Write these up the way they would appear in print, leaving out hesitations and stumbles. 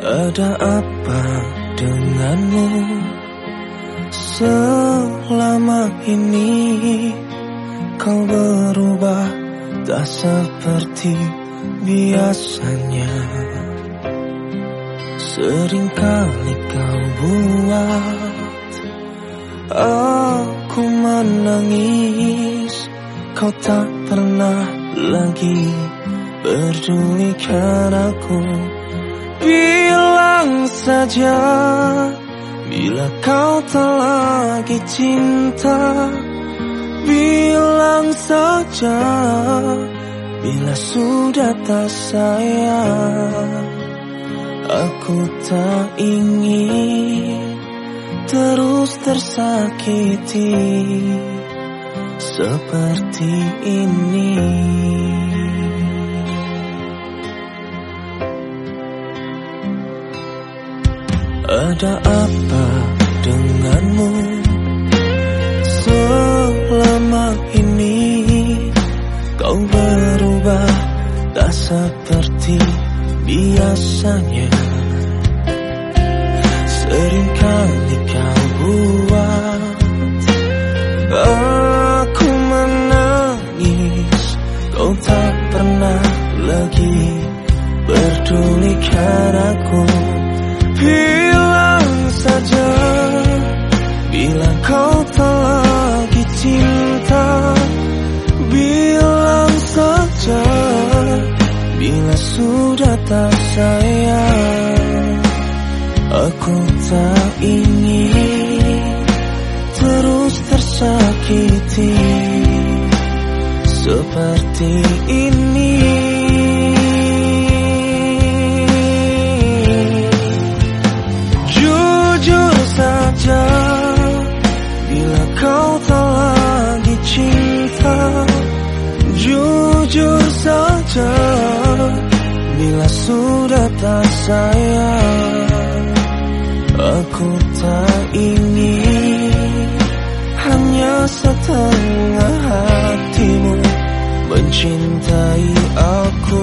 Ada apa denganmu? Selama ini kau berubah, tak seperti biasanya. Seringkali kau buat aku menangis. Kau tak pernah lagi pedulikan aku. Bilang saja bila kau tak lagi cinta. Bilang saja bila sudah tak sayang. Aku tak ingin terus tersakiti seperti ini. Ada apa denganmu? Selama ini kau berubah, tak seperti biasanya. Seringkali kau buat aku menangis. Kau tak pernah lagi pedulikan aku. Bilang saja bila kau tak lagi cinta. Bilang saja bila sudah tak sayang. Aku tak ingin terus tersakiti seperti ini. Jujur saja bila kau tak lagi cinta. Jujur saja bila sudah tak sayang. Aku tak ingin hanya setengah hatimu mencintai aku.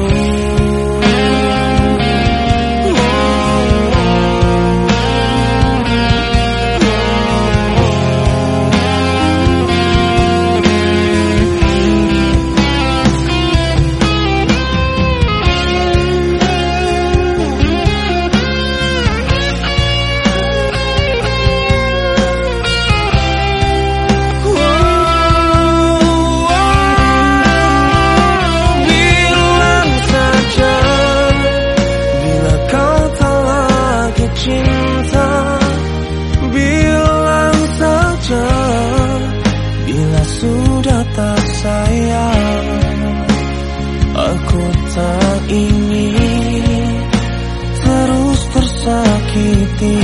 Sudah tak sayang. Aku tak ingin terus tersakiti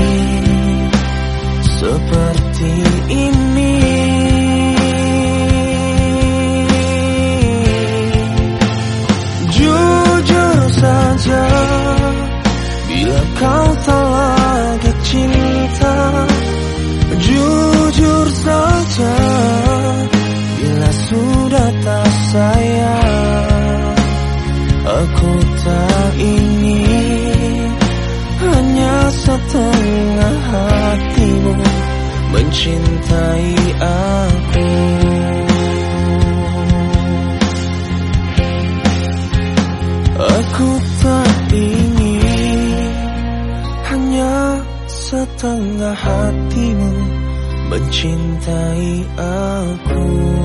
seperti ini. Jujur saja bila kau tak lagi cinta. Jujur saja bila sudah tak sayang. Aku tak ingin hanya setengah hatimu mencintai aku. Aku tak ingin hanya setengah hatimu mencintai aku.